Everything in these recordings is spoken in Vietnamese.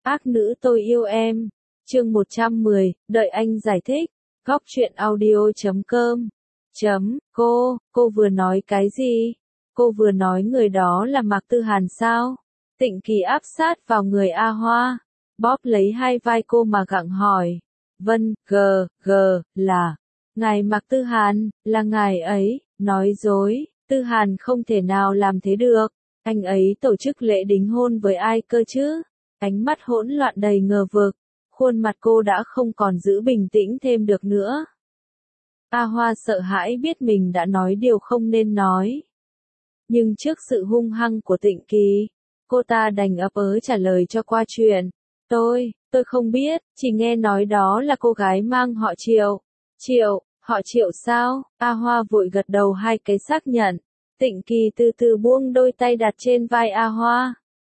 Ác nữ tôi yêu em. Chương 110, đợi anh giải thích. Góc truyện audio.com. Cô vừa nói cái gì? Cô vừa nói người đó là Mạc Tư Hàn sao? Tịnh Kỳ áp sát vào người A Hoa, bóp lấy hai vai cô mà gặng hỏi. Vân, là ngài Mạc Tư Hàn, là ngài ấy, nói dối, Tư Hàn không thể nào làm thế được, anh ấy tổ chức lễ đính hôn với ai cơ chứ? Ánh mắt hỗn loạn đầy ngờ vực, khuôn mặt cô đã không còn giữ bình tĩnh thêm được nữa. A Hoa sợ hãi biết mình đã nói điều không nên nói. Nhưng trước sự hung hăng của Tịnh Kỳ, cô ta đành ấp ớ trả lời cho qua chuyện. Tôi không biết, chỉ nghe nói đó là cô gái mang họ Triệu. Họ Triệu sao? A Hoa vội gật đầu hai cái xác nhận. Tịnh Kỳ từ từ buông đôi tay đặt trên vai A Hoa.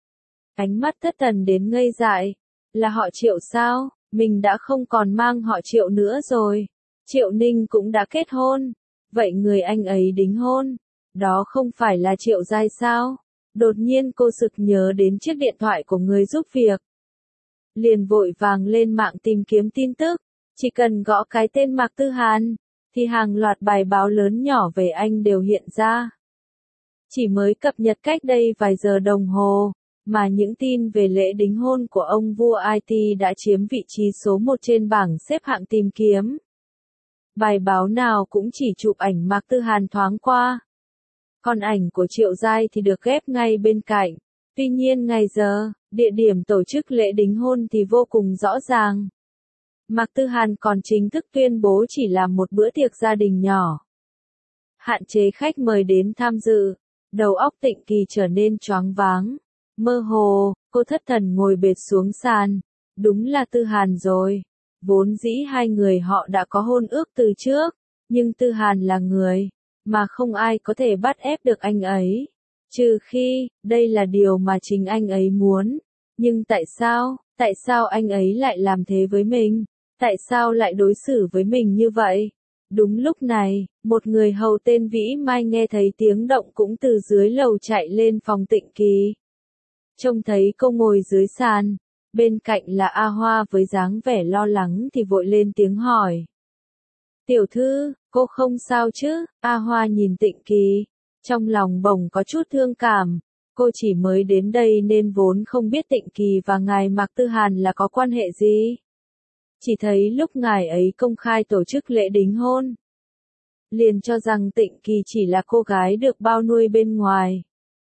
Ánh mắt thất thần đến ngây dại. Là họ Triệu sao? Mình đã không còn mang họ Triệu nữa rồi. Triệu Ninh cũng đã kết hôn. Vậy người anh ấy đính hôn, đó không phải là Triệu Giai sao? Đột nhiên cô sực nhớ đến chiếc điện thoại của người giúp việc. Liền vội vàng lên mạng tìm kiếm tin tức. Chỉ cần gõ cái tên Mạc Tư Hàn, thì hàng loạt bài báo lớn nhỏ về anh đều hiện ra. Chỉ mới cập nhật cách đây vài giờ đồng hồ, mà những tin về lễ đính hôn của ông vua IT đã chiếm vị trí số 1 trên bảng xếp hạng tìm kiếm. Bài báo nào cũng chỉ chụp ảnh Mạc Tư Hàn thoáng qua. Còn ảnh của Triệu Giai thì được ghép ngay bên cạnh. Tuy nhiên ngày giờ, địa điểm tổ chức lễ đính hôn thì vô cùng rõ ràng. Mạc Tư Hàn còn chính thức tuyên bố chỉ làm một bữa tiệc gia đình nhỏ. Hạn chế khách mời đến tham dự. Đầu óc Tịnh Kỳ trở nên choáng váng. Mơ hồ, cô thất thần ngồi bệt xuống sàn. Đúng là Tư Hàn rồi. Vốn dĩ hai người họ đã có hôn ước từ trước. Nhưng Tư Hàn là người mà không ai có thể bắt ép được anh ấy. Trừ khi, đây là điều mà chính anh ấy muốn. Nhưng tại sao anh ấy lại làm thế với mình? Tại sao lại đối xử với mình như vậy? Đúng lúc này, một người hầu tên Vĩ Mai nghe thấy tiếng động cũng từ dưới lầu chạy lên phòng Tịnh Kỳ. Trông thấy cô ngồi dưới sàn, bên cạnh là A Hoa với dáng vẻ lo lắng thì vội lên tiếng hỏi. Tiểu thư, cô không sao chứ? A Hoa nhìn Tịnh Kỳ, trong lòng bỗng có chút thương cảm. Cô chỉ mới đến đây nên vốn không biết Tịnh Kỳ và ngài Mạc Tư Hàn là có quan hệ gì. Chỉ thấy lúc ngài ấy công khai tổ chức lễ đính hôn, liền cho rằng Tịnh Kỳ chỉ là cô gái được bao nuôi bên ngoài.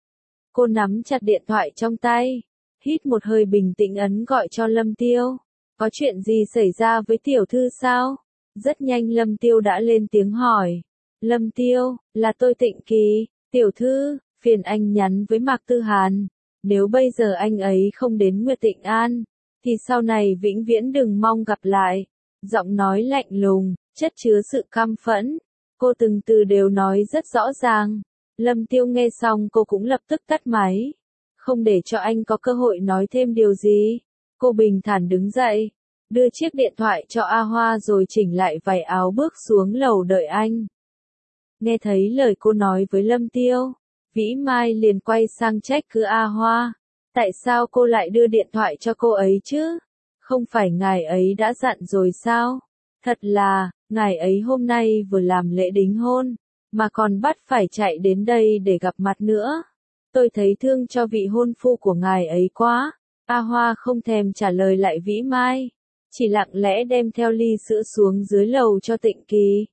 Cô nắm chặt điện thoại trong tay, hít một hơi bình tĩnh ấn gọi cho Lâm Tiêu. Có chuyện gì xảy ra với tiểu thư sao? Rất nhanh Lâm Tiêu đã lên tiếng hỏi. Lâm Tiêu, là tôi Tịnh Kỳ, tiểu thư, phiền anh nhắn với Mạc Tư Hàn. Nếu bây giờ anh ấy không đến Nguyệt Tịnh An, thì sau này vĩnh viễn đừng mong gặp lại. Giọng nói lạnh lùng, chất chứa sự căm phẫn. Cô từng từ đều nói rất rõ ràng. Lâm Tiêu nghe xong cô cũng lập tức tắt máy. Không để cho anh có cơ hội nói thêm điều gì. Cô bình thản đứng dậy, đưa chiếc điện thoại cho A Hoa rồi chỉnh lại váy áo bước xuống lầu đợi anh. Nghe thấy lời cô nói với Lâm Tiêu, Vĩ Mai liền quay sang trách cứ A Hoa. Tại sao cô lại đưa điện thoại cho cô ấy chứ? Không phải ngài ấy đã dặn rồi sao? Thật là, ngài ấy hôm nay vừa làm lễ đính hôn, mà còn bắt phải chạy đến đây để gặp mặt nữa. Tôi thấy thương cho vị hôn phu của ngài ấy quá. A Hoa không thèm trả lời lại Vĩ Mai, chỉ lặng lẽ đem theo ly sữa xuống dưới lầu cho Tịnh Kỳ.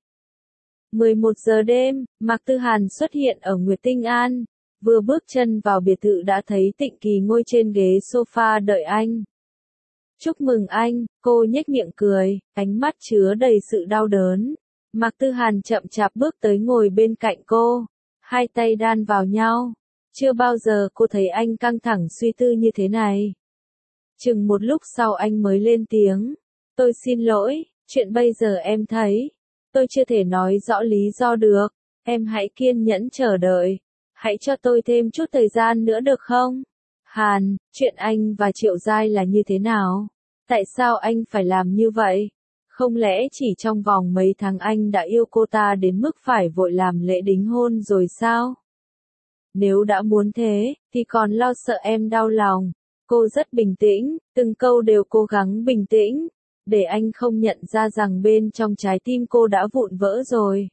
11 giờ đêm, Mạc Tư Hàn xuất hiện ở Nguyệt Tinh An. Vừa bước chân vào biệt thự đã thấy Tịnh Kỳ ngồi trên ghế sofa đợi anh. Chúc mừng anh, cô nhếch miệng cười, ánh mắt chứa đầy sự đau đớn. Mạc Tư Hàn chậm chạp bước tới ngồi bên cạnh cô, hai tay đan vào nhau. Chưa bao giờ cô thấy anh căng thẳng suy tư như thế này. Chừng một lúc sau anh mới lên tiếng. Tôi xin lỗi, chuyện bây giờ em thấy, tôi chưa thể nói rõ lý do được. Em hãy kiên nhẫn chờ đợi. Hãy cho tôi thêm chút thời gian nữa được không? Hàn, chuyện anh và Triệu Giai là như thế nào? Tại sao anh phải làm như vậy? Không lẽ chỉ trong vòng mấy tháng anh đã yêu cô ta đến mức phải vội làm lễ đính hôn rồi sao? Nếu đã muốn thế, thì còn lo sợ em đau lòng. Cô rất bình tĩnh, từng câu đều cố gắng bình tĩnh, để anh không nhận ra rằng bên trong trái tim cô đã vụn vỡ rồi.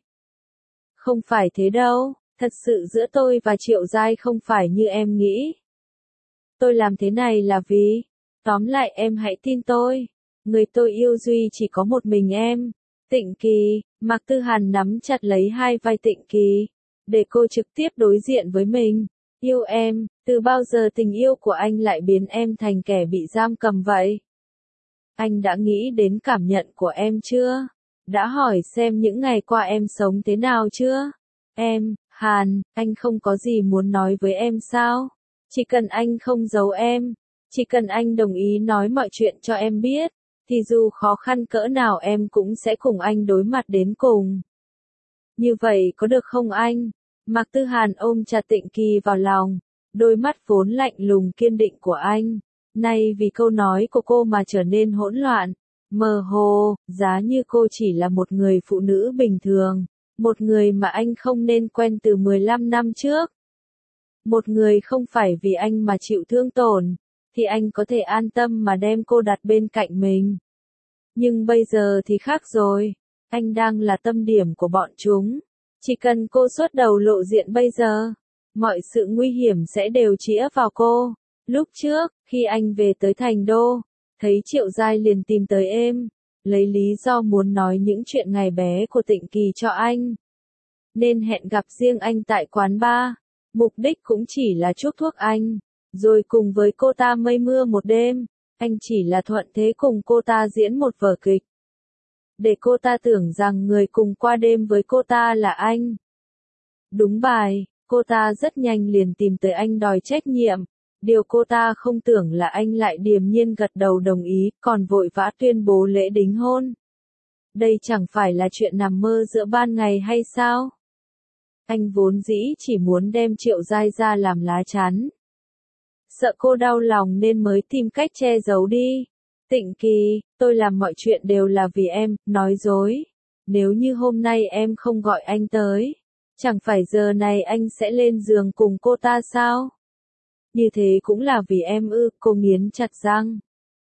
Không phải thế đâu, thật sự giữa tôi và Triệu Giai không phải như em nghĩ. Tôi làm thế này là vì, tóm lại em hãy tin tôi, người tôi yêu duy chỉ có một mình em. Tịnh Kỳ, Mạc Tư Hàn nắm chặt lấy hai vai Tịnh Kỳ, để cô trực tiếp đối diện với mình. Yêu em, từ bao giờ tình yêu của anh lại biến em thành kẻ bị giam cầm vậy? Anh đã nghĩ đến cảm nhận của em chưa? Đã hỏi xem những ngày qua em sống thế nào chưa? Em, Hàn, anh không có gì muốn nói với em sao? Chỉ cần anh không giấu em, chỉ cần anh đồng ý nói mọi chuyện cho em biết, thì dù khó khăn cỡ nào em cũng sẽ cùng anh đối mặt đến cùng. Như vậy có được không anh? Mạc Tư Hàn ôm chặt Tịnh Kỳ vào lòng, đôi mắt vốn lạnh lùng kiên định của anh, nay vì câu nói của cô mà trở nên hỗn loạn, mơ hồ, giá như cô chỉ là một người phụ nữ bình thường, một người mà anh không nên quen từ 15 năm trước. Một người không phải vì anh mà chịu thương tổn, thì anh có thể an tâm mà đem cô đặt bên cạnh mình. Nhưng bây giờ thì khác rồi, anh đang là tâm điểm của bọn chúng. Chỉ cần cô xuất đầu lộ diện bây giờ, mọi sự nguy hiểm sẽ đều chĩa vào cô. Lúc trước, khi anh về tới thành đô, thấy Triệu Giai liền tìm tới em, lấy lý do muốn nói những chuyện ngày bé của Tịnh Kỳ cho anh. Nên hẹn gặp riêng anh tại quán bar, mục đích cũng chỉ là chuốc thuốc anh, rồi cùng với cô ta mây mưa một đêm, anh chỉ là thuận thế cùng cô ta diễn một vở kịch. Để cô ta tưởng rằng người cùng qua đêm với cô ta là anh. Đúng bài, cô ta rất nhanh liền tìm tới anh đòi trách nhiệm. Điều cô ta không tưởng là anh lại điềm nhiên gật đầu đồng ý, còn vội vã tuyên bố lễ đính hôn. Đây chẳng phải là chuyện nằm mơ giữa ban ngày hay sao? Anh vốn dĩ chỉ muốn đem Triệu Giai ra làm lá chắn. Sợ cô đau lòng nên mới tìm cách che giấu đi. Tịnh Kỳ, tôi làm mọi chuyện đều là vì em, nói dối. Nếu như hôm nay em không gọi anh tới, chẳng phải giờ này anh sẽ lên giường cùng cô ta sao? Như thế cũng là vì em ư, cô nghiến chặt răng.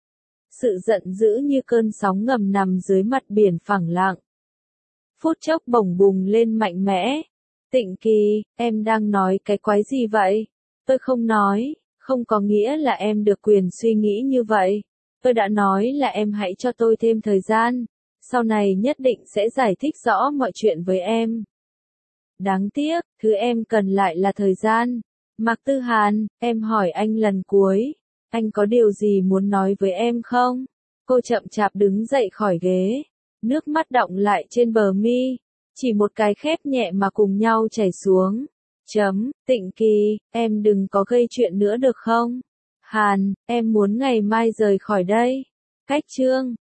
Sự giận dữ như cơn sóng ngầm nằm dưới mặt biển phẳng lặng. Phút chốc bổng bùng lên mạnh mẽ. Tịnh Kỳ, em đang nói cái quái gì vậy? Tôi không nói, không có nghĩa là em được quyền suy nghĩ như vậy. Tôi đã nói là em hãy cho tôi thêm thời gian, sau này nhất định sẽ giải thích rõ mọi chuyện với em. Đáng tiếc, thứ em cần lại là thời gian. Mạc Tư Hàn, em hỏi anh lần cuối, anh có điều gì muốn nói với em không? Cô chậm chạp đứng dậy khỏi ghế, nước mắt đọng lại trên bờ mi, chỉ một cái khép nhẹ mà cùng nhau chảy xuống. Tịnh Kỳ, em đừng có gây chuyện nữa được không? Hàn, em muốn ngày mai rời khỏi đây. Cách chương